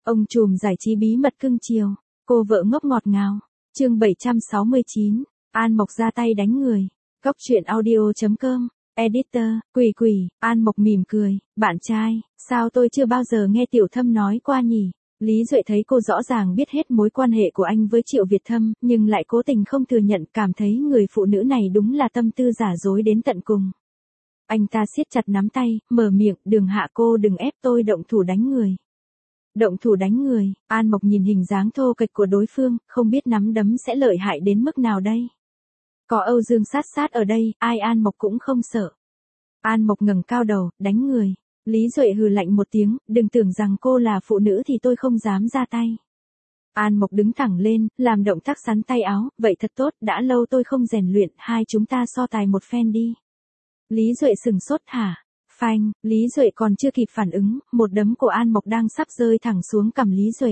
Ông trùm giải trí bí mật cưng chiều, cô vợ ngốc ngọt ngào. Chương 769, An Mộc ra tay đánh người. Góc truyện audio.com. Editor, Quỷ, An Mộc mỉm cười, bạn trai, sao tôi chưa bao giờ nghe Tiểu Thâm nói qua nhỉ? Lý Duệ thấy cô rõ ràng biết hết mối quan hệ của anh với Triệu Việt Thâm, nhưng lại cố tình không thừa nhận, cảm thấy người phụ nữ này đúng là tâm tư giả dối đến tận cùng. Anh ta siết chặt nắm tay, mở miệng, Đường Hạ, cô đừng ép tôi động thủ đánh người. Động thủ đánh người, An Mộc nhìn hình dáng thô kệch của đối phương, không biết nắm đấm sẽ lợi hại đến mức nào đây. Có Âu Dương sát ở đây, ai An Mộc cũng không sợ. An Mộc ngẩng cao đầu, đánh người. Lý Duệ hừ lạnh một tiếng, đừng tưởng rằng cô là phụ nữ thì tôi không dám ra tay. An Mộc đứng thẳng lên, làm động tác sắn tay áo, vậy thật tốt, đã lâu tôi không rèn luyện, hai chúng ta so tài một phen đi. Lý Duệ sừng sốt hả? Phanh, Lý Duệ còn chưa kịp phản ứng, một đấm của An Mộc đang sắp rơi thẳng xuống cằm Lý Duệ.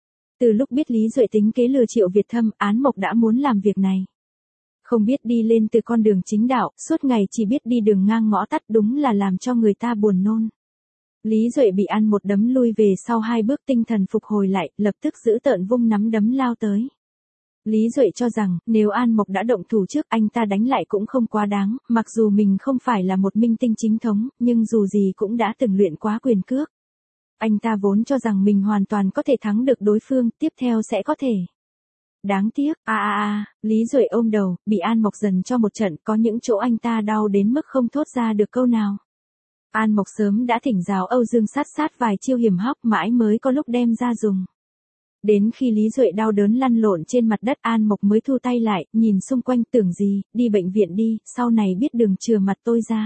Từ lúc biết Lý Duệ tính kế lừa Triệu Việt Thâm, An Mộc đã muốn làm việc này. Không biết đi lên từ con đường chính đạo, suốt ngày chỉ biết đi đường ngang ngõ tắt, đúng là làm cho người ta buồn nôn. Lý Duệ bị ăn một đấm lui về sau hai bước, tinh thần phục hồi lại, lập tức giữ tợn vung nắm đấm lao tới. Lý Duệ cho rằng, nếu An Mộc đã động thủ trước, anh ta đánh lại cũng không quá đáng, mặc dù mình không phải là một minh tinh chính thống, nhưng dù gì cũng đã từng luyện quá quyền cước. Anh ta vốn cho rằng mình hoàn toàn có thể thắng được đối phương, tiếp theo sẽ có thể. Đáng tiếc, Lý Duệ ôm đầu, bị An Mộc dần cho một trận, có những chỗ anh ta đau đến mức không thốt ra được câu nào. An Mộc sớm đã thỉnh giáo Âu Dương sát vài chiêu hiểm hóc, mãi mới có lúc đem ra dùng. Đến khi Lý Duệ đau đớn lăn lộn trên mặt đất, An Mộc mới thu tay lại, nhìn xung quanh, tưởng gì, đi bệnh viện đi, sau này biết đường chừa mặt tôi ra.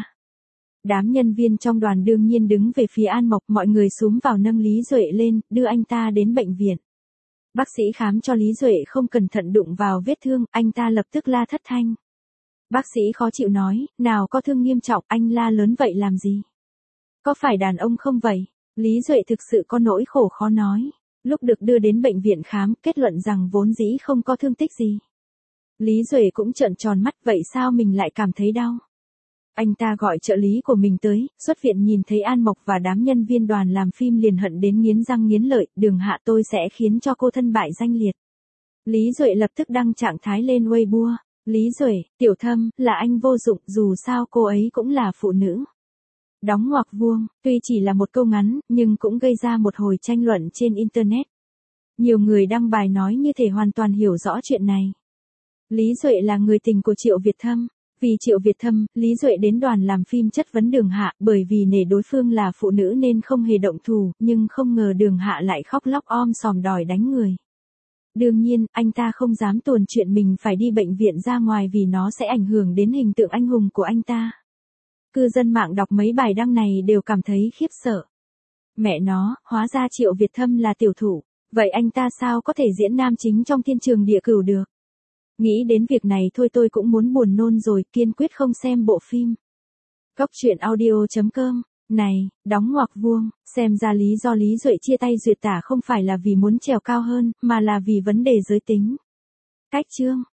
Đám nhân viên trong đoàn đương nhiên đứng về phía An Mộc, mọi người xúm vào nâng Lý Duệ lên, đưa anh ta đến bệnh viện. Bác sĩ khám cho Lý Duệ không cẩn thận đụng vào vết thương, anh ta lập tức la thất thanh. Bác sĩ khó chịu nói, nào có thương nghiêm trọng, anh la lớn vậy làm gì? Có phải đàn ông không vậy? Lý Duệ thực sự có nỗi khổ khó nói. Lúc được đưa đến bệnh viện khám, kết luận rằng vốn dĩ không có thương tích gì. Lý Duệ cũng trợn tròn mắt, vậy sao mình lại cảm thấy đau? Anh ta gọi trợ lý của mình tới, xuất viện nhìn thấy An Mộc và đám nhân viên đoàn làm phim liền hận đến nghiến răng nghiến lợi, Đường Hạ, tôi sẽ khiến cho cô thân bại danh liệt. Lý Duệ lập tức đăng trạng thái lên Weibo. Lý Duệ, Tiểu Thâm, là anh vô dụng, dù sao cô ấy cũng là phụ nữ. Đóng ngoặc vuông, tuy chỉ là một câu ngắn, nhưng cũng gây ra một hồi tranh luận trên Internet. Nhiều người đăng bài nói như thể hoàn toàn hiểu rõ chuyện này. Lý Duệ là người tình của Triệu Việt Thâm. Vì Triệu Việt Thâm, Lý Duệ đến đoàn làm phim chất vấn Đường Hạ, bởi vì nể đối phương là phụ nữ nên không hề động thủ, nhưng không ngờ Đường Hạ lại khóc lóc om sòm đòi đánh người. Đương nhiên, anh ta không dám tuồn chuyện mình phải đi bệnh viện ra ngoài vì nó sẽ ảnh hưởng đến hình tượng anh hùng của anh ta. Cư dân mạng đọc mấy bài đăng này đều cảm thấy khiếp sợ. Mẹ nó, hóa ra Triệu Việt Thâm là tiểu thủ, vậy anh ta sao có thể diễn nam chính trong Thiên Trường Địa Cửu được? Nghĩ đến việc này thôi tôi cũng muốn buồn nôn rồi, kiên quyết không xem bộ phim. Góc truyện audio.com. Này, đóng ngoặc vuông, xem ra lý do Lý Duệ chia tay Duyệt Tả không phải là vì muốn trèo cao hơn, mà là vì vấn đề giới tính. Cách chương.